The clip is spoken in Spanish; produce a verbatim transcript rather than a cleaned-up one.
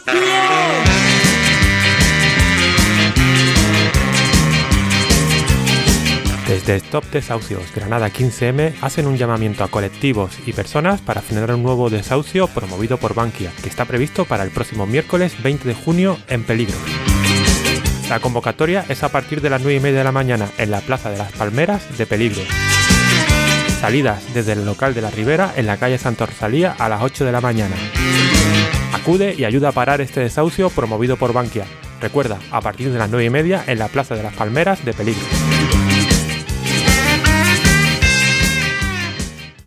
Desde Stop Desahucios Granada quince eme hacen un llamamiento a colectivos y personas para frenar un nuevo desahucio promovido por Bankia, que está previsto para el próximo miércoles veinte de junio en Peligro. La convocatoria es a partir de las nueve y media de la mañana en la Plaza de las Palmeras de Peligro. Salidas desde el local de la Ribera en la calle Santa Rosalía a las ocho de la mañana. Acude y ayuda a parar este desahucio promovido por Bankia. Recuerda, a partir de las nueve y media en la Plaza de las Palmeras de Peligro.